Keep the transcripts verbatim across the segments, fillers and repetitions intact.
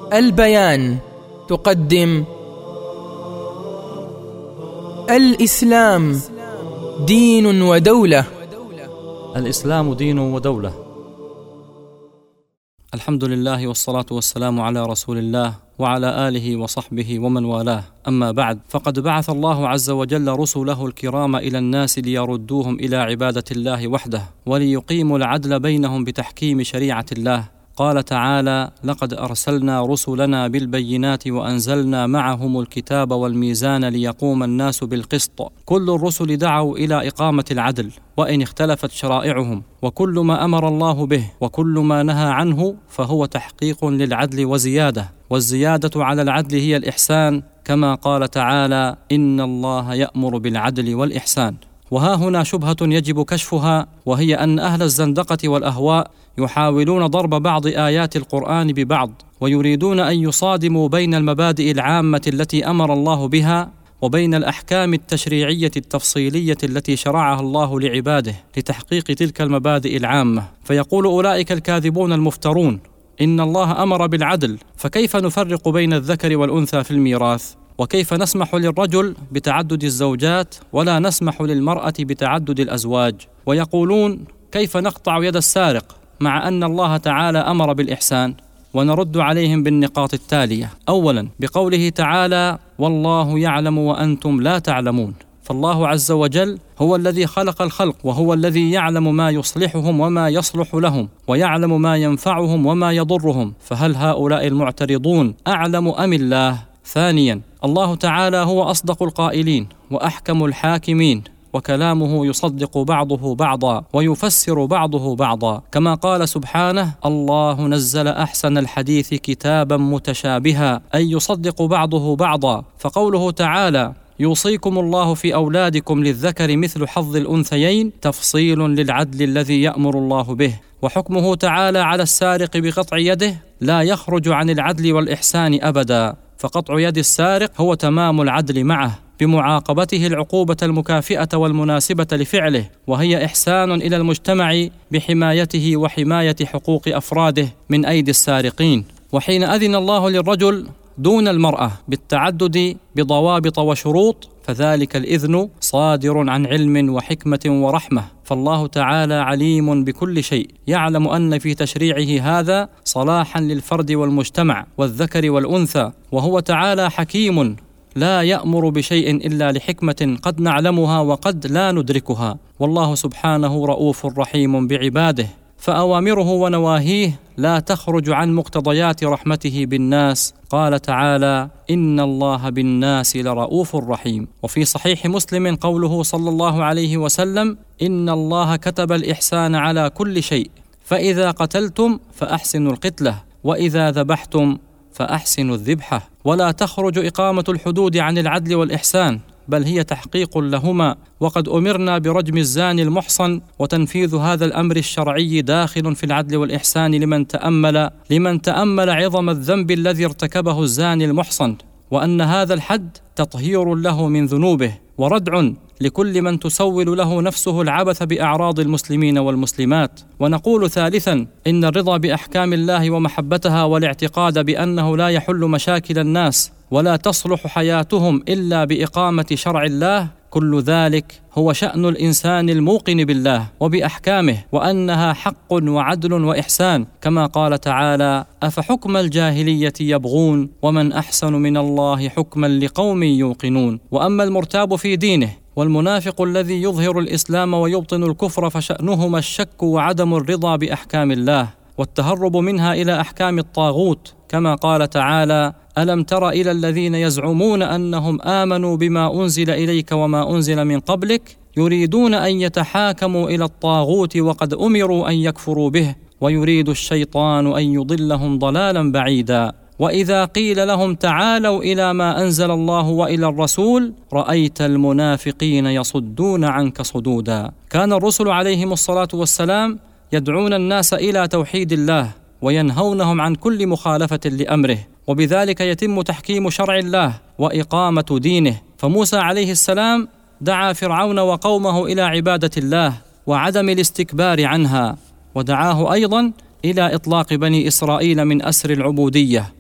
البيان تقدم الإسلام دين ودولة. الإسلام دين ودولة. الحمد لله والصلاة والسلام على رسول الله وعلى آله وصحبه ومن والاه، أما بعد، فقد بعث الله عز وجل رسله الكرام إلى الناس ليردوهم إلى عبادة الله وحده، وليقيموا العدل بينهم بتحكيم شريعة الله. قال تعالى: لقد أرسلنا رسلنا بالبينات وأنزلنا معهم الكتاب والميزان ليقوم الناس بالقسط. كل الرسل دعوا إلى إقامة العدل وإن اختلفت شرائعهم، وكل ما أمر الله به وكل ما نهى عنه فهو تحقيق للعدل وزيادة، والزيادة على العدل هي الإحسان، كما قال تعالى: إن الله يأمر بالعدل والإحسان. وها هنا شبهة يجب كشفها، وهي أن أهل الزندقة والأهواء يحاولون ضرب بعض آيات القرآن ببعض، ويريدون أن يصادموا بين المبادئ العامة التي أمر الله بها وبين الأحكام التشريعية التفصيلية التي شرعها الله لعباده لتحقيق تلك المبادئ العامة. فيقول أولئك الكاذبون المفترون: إن الله أمر بالعدل، فكيف نفرق بين الذكر والأنثى في الميراث؟ وكيف نسمح للرجل بتعدد الزوجات ولا نسمح للمرأة بتعدد الأزواج؟ ويقولون: كيف نقطع يد السارق مع أن الله تعالى أمر بالإحسان؟ ونرد عليهم بالنقاط التالية: أولا، بقوله تعالى: والله يعلم وأنتم لا تعلمون. فالله عز وجل هو الذي خلق الخلق، وهو الذي يعلم ما يصلحهم وما يصلح لهم، ويعلم ما ينفعهم وما يضرهم، فهل هؤلاء المعترضون أعلم أم الله؟ ثانيا، الله تعالى هو أصدق القائلين وأحكم الحاكمين، وكلامه يصدق بعضه بعضا ويفسر بعضه بعضا، كما قال سبحانه: الله نزل أحسن الحديث كتابا متشابها، أي يصدق بعضه بعضا. فقوله تعالى: يوصيكم الله في أولادكم للذكر مثل حظ الأنثيين، تفصيل للعدل الذي يأمر الله به. وحكمه تعالى على السارق بقطع يده لا يخرج عن العدل والإحسان أبدا، فقطع يد السارق هو تمام العدل معه بمعاقبته العقوبة المكافئة والمناسبة لفعله، وهي إحسان إلى المجتمع بحمايته وحماية حقوق أفراده من أيدي السارقين. وحين أذن الله للرجل دون المرأة بالتعدد بضوابط وشروط، فذلك الإذن صادر عن علم وحكمة ورحمة، فالله تعالى عليم بكل شيء، يعلم أن في تشريعه هذا صلاحا للفرد والمجتمع والذكر والأنثى، وهو تعالى حكيم لا يأمر بشيء إلا لحكمة قد نعلمها وقد لا ندركها، والله سبحانه رؤوف رحيم بعباده، فأوامره ونواهيه لا تخرج عن مقتضيات رحمته بالناس. قال تعالى: إن الله بالناس لرؤوف رحيم. وفي صحيح مسلم قوله صلى الله عليه وسلم: إن الله كتب الإحسان على كل شيء، فإذا قتلتم فأحسنوا القتلة، وإذا ذبحتم فأحسنوا الذبحة. ولا تخرج إقامة الحدود عن العدل والإحسان، بل هي تحقيق لهما، وقد أمرنا برجم الزاني المحصن، وتنفيذ هذا الأمر الشرعي داخل في العدل والإحسان لمن تأمل لمن تأمل عظم الذنب الذي ارتكبه الزاني المحصن، وأن هذا الحد تطهير له من ذنوبه وردع لكل من تسول له نفسه العبث بأعراض المسلمين والمسلمات. ونقول ثالثا: إن الرضا بأحكام الله ومحبتها والاعتقاد بأنه لا يحل مشاكل الناس ولا تصلح حياتهم إلا بإقامة شرع الله، كل ذلك هو شأن الإنسان الموقن بالله وبأحكامه، وأنها حق وعدل وإحسان، كما قال تعالى: أفحكم الجاهلية يبغون ومن أحسن من الله حكما لقوم يوقنون. وأما المرتاب في دينه والمنافق الذي يظهر الإسلام ويبطن الكفر، فشأنهما الشك وعدم الرضا بأحكام الله والتهرب منها إلى أحكام الطاغوت، كما قال تعالى: ألم تر إلى الذين يزعمون أنهم آمنوا بما أنزل إليك وما أنزل من قبلك يريدون أن يتحاكموا إلى الطاغوت وقد أمروا أن يكفروا به ويريد الشيطان أن يضلهم ضلالا بعيدا. وإذا قيل لهم تعالوا إلى ما أنزل الله وإلى الرسول رأيت المنافقين يصدون عنك صدودا. كان الرسل عليهم الصلاة والسلام يدعون الناس إلى توحيد الله وينهونهم عن كل مخالفة لأمره، وبذلك يتم تحكيم شرع الله وإقامة دينه. فموسى عليه السلام دعا فرعون وقومه إلى عبادة الله وعدم الاستكبار عنها، ودعاه أيضا إلى إطلاق بني إسرائيل من أسر العبودية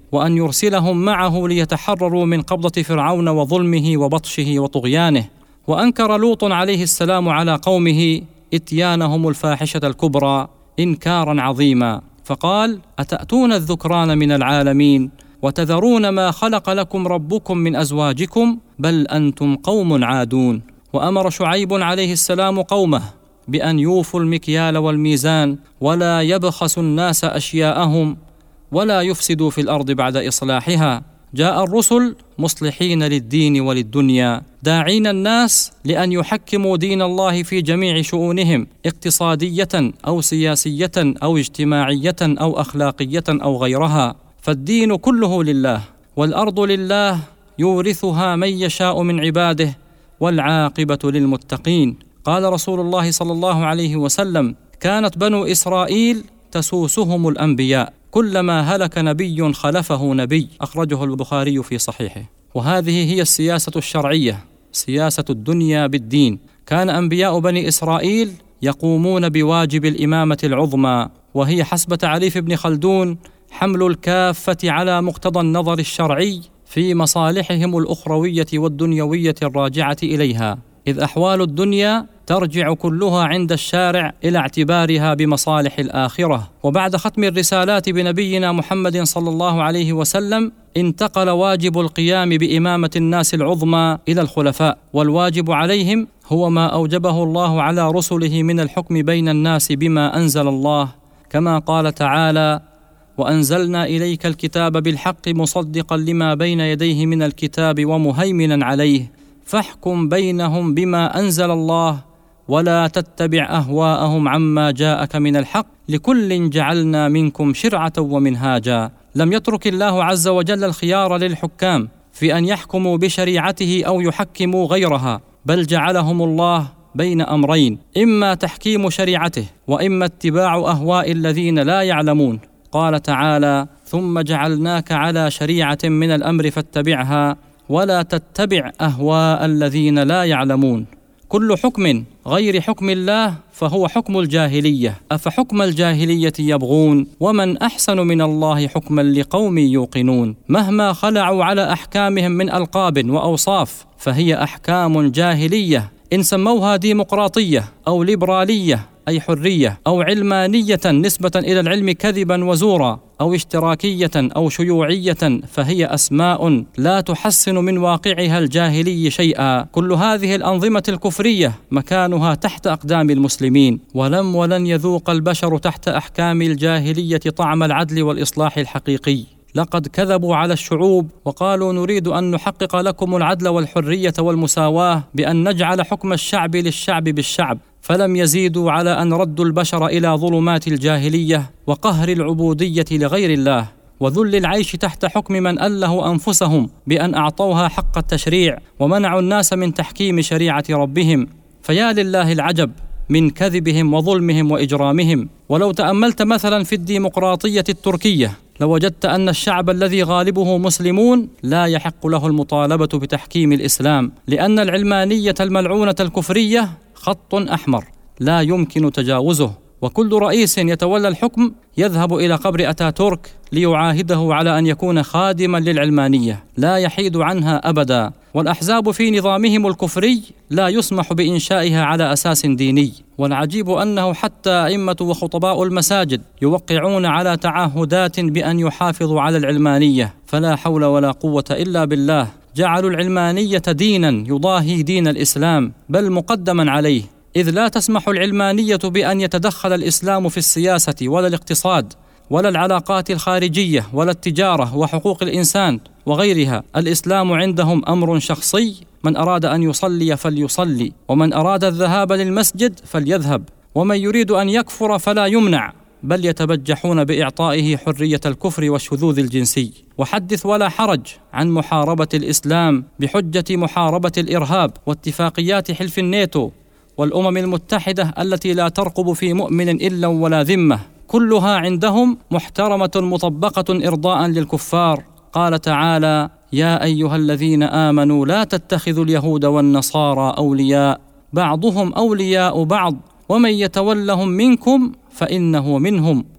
وأن يرسلهم معه ليتحرروا من قبضة فرعون وظلمه وبطشه وطغيانه. وأنكر لوط عليه السلام على قومه إتيانهم الفاحشة الكبرى إنكارا عظيما، فقال: أتأتون الذكران من العالمين وتذرون ما خلق لكم ربكم من أزواجكم بل أنتم قوم عادون. وأمر شعيب عليه السلام قومه بأن يوفوا المكيال والميزان ولا يبخسوا الناس أشياءهم ولا يفسدوا في الأرض بعد إصلاحها. جاء الرسل مصلحين للدين وللدنيا، داعين الناس لأن يحكموا دين الله في جميع شؤونهم، اقتصادية أو سياسية أو اجتماعية أو أخلاقية أو غيرها، فالدين كله لله، والأرض لله يورثها من يشاء من عباده، والعاقبة للمتقين. قال رسول الله صلى الله عليه وسلم: كانت بنو إسرائيل تسوسهم الأنبياء، كلما هلك نبي خلفه نبي. أخرجه البخاري في صحيحه. وهذه هي السياسة الشرعية، سياسة الدنيا بالدين. كان أنبياء بني إسرائيل يقومون بواجب الإمامة العظمى، وهي حسب تعريف ابن خلدون حمل الكافة على مقتضى النظر الشرعي في مصالحهم الأخروية والدنيوية الراجعة إليها، إذ أحوال الدنيا ترجع كلها عند الشارع إلى اعتبارها بمصالح الآخرة. وبعد ختم الرسالات بنبينا محمد صلى الله عليه وسلم انتقل واجب القيام بإمامة الناس العظمى إلى الخلفاء، والواجب عليهم هو ما أوجبه الله على رسله من الحكم بين الناس بما أنزل الله، كما قال تعالى: وأنزلنا إليك الكتاب بالحق مصدقا لما بين يديه من الكتاب ومهيمنا عليه فاحكم بينهم بما أنزل الله ولا تتبع أهواءهم عما جاءك من الحق لكل جعلنا منكم شرعة ومنهاجا. لم يترك الله عز وجل الخيار للحكام في أن يحكموا بشريعته أو يحكموا غيرها، بل جعلهم الله بين أمرين: إما تحكيم شريعته وإما اتباع أهواء الذين لا يعلمون. قال تعالى: ثم جعلناك على شريعة من الأمر فاتبعها ولا تتبع أهواء الذين لا يعلمون. كل حكم غير حكم الله فهو حكم الجاهلية، أفحكم الجاهلية يبغون ومن أحسن من الله حكما لقوم يوقنون. مهما خلعوا على أحكامهم من ألقاب وأوصاف فهي أحكام جاهلية، إن سموها ديمقراطية أو ليبرالية أي حرية، أو علمانية نسبة إلى العلم كذبا وزورا، أو اشتراكية أو شيوعية، فهي أسماء لا تحسن من واقعها الجاهلي شيئا. كل هذه الأنظمة الكفرية مكانها تحت أقدام المسلمين، ولم ولن يذوق البشر تحت أحكام الجاهلية طعم العدل والإصلاح الحقيقي. لقد كذبوا على الشعوب وقالوا: نريد أن نحقق لكم العدل والحرية والمساواة بأن نجعل حكم الشعب للشعب بالشعب، فلم يزيدوا على أن ردوا البشر إلى ظلمات الجاهلية وقهر العبودية لغير الله وذل العيش تحت حكم من أله أنفسهم بأن أعطوها حق التشريع ومنعوا الناس من تحكيم شريعة ربهم. فيا لله العجب من كذبهم وظلمهم وإجرامهم. ولو تأملت مثلا في الديمقراطية التركية لوجدت أن الشعب الذي غالبه مسلمون لا يحق له المطالبة بتحكيم الإسلام، لأن العلمانية الملعونة الكفرية خط أحمر لا يمكن تجاوزه، وكل رئيس يتولى الحكم يذهب إلى قبر أتاتورك ليعاهده على أن يكون خادما للعلمانية لا يحيد عنها أبدا. والأحزاب في نظامهم الكفري لا يسمح بإنشائها على أساس ديني. والعجيب أنه حتى أئمة وخطباء المساجد يوقعون على تعهدات بأن يحافظوا على العلمانية، فلا حول ولا قوة إلا بالله. جعلوا العلمانية دينا يضاهي دين الإسلام بل مقدما عليه، إذ لا تسمح العلمانية بأن يتدخل الإسلام في السياسة ولا الاقتصاد ولا العلاقات الخارجية ولا التجارة وحقوق الإنسان وغيرها. الإسلام عندهم أمر شخصي، من أراد أن يصلي فليصلي، ومن أراد الذهاب للمسجد فليذهب، ومن يريد أن يكفر فلا يمنع، بل يتبجحون بإعطائه حرية الكفر والشذوذ الجنسي. وحدث ولا حرج عن محاربة الإسلام بحجة محاربة الإرهاب واتفاقيات حلف الناتو والأمم المتحدة التي لا ترقب في مؤمن إلا ولا ذمة، كلها عندهم محترمة مطبقة إرضاء للكفار. قال تعالى: يا أيها الذين آمنوا لا تتخذوا اليهود والنصارى أولياء بعضهم أولياء بعض ومن يتولهم منكم فإنه منهم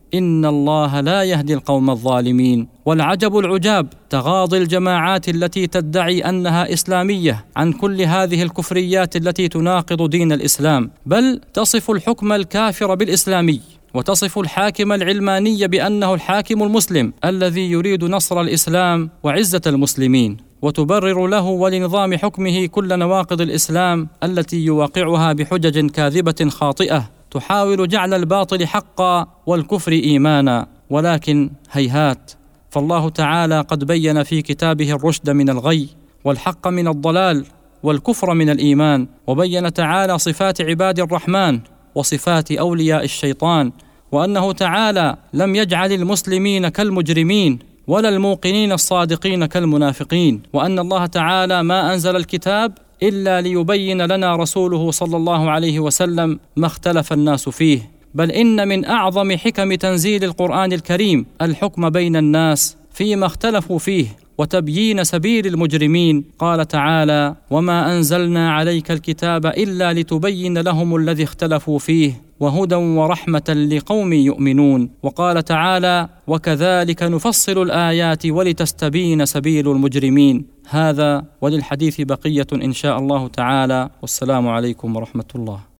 إن الله لا يهدي القوم الظالمين. والعجب العجاب تغاضي الجماعات التي تدعي أنها إسلامية عن كل هذه الكفريات التي تناقض دين الإسلام، بل تصف الحكم الكافر بالإسلامي، وتصف الحاكم العلماني بأنه الحاكم المسلم الذي يريد نصر الإسلام وعزة المسلمين، وتبرر له ولنظام حكمه كل نواقض الإسلام التي يواقعها بحجج كاذبة خاطئة تحاول جعل الباطل حقا والكفر إيمانا. ولكن هيهات، فالله تعالى قد بين في كتابه الرشد من الغي والحق من الضلال والكفر من الإيمان، وبين تعالى صفات عباد الرحمن وصفات أولياء الشيطان، وأنه تعالى لم يجعل المسلمين كالمجرمين ولا الموقنين الصادقين كالمنافقين، وأن الله تعالى ما أنزل الكتاب إلا ليبين لنا رسوله صلى الله عليه وسلم ما اختلف الناس فيه، بل إن من أعظم حكم تنزيل القرآن الكريم الحكم بين الناس فيما اختلفوا فيه وتبيين سبيل المجرمين. قال تعالى: وما أنزلنا عليك الكتاب إلا لتبين لهم الذي اختلفوا فيه وهدى ورحمة لقوم يؤمنون. وقال تعالى: وكذلك نفصل الآيات ولتستبين سبيل المجرمين. هذا وللحديث بقية إن شاء الله تعالى، والسلام عليكم ورحمة الله.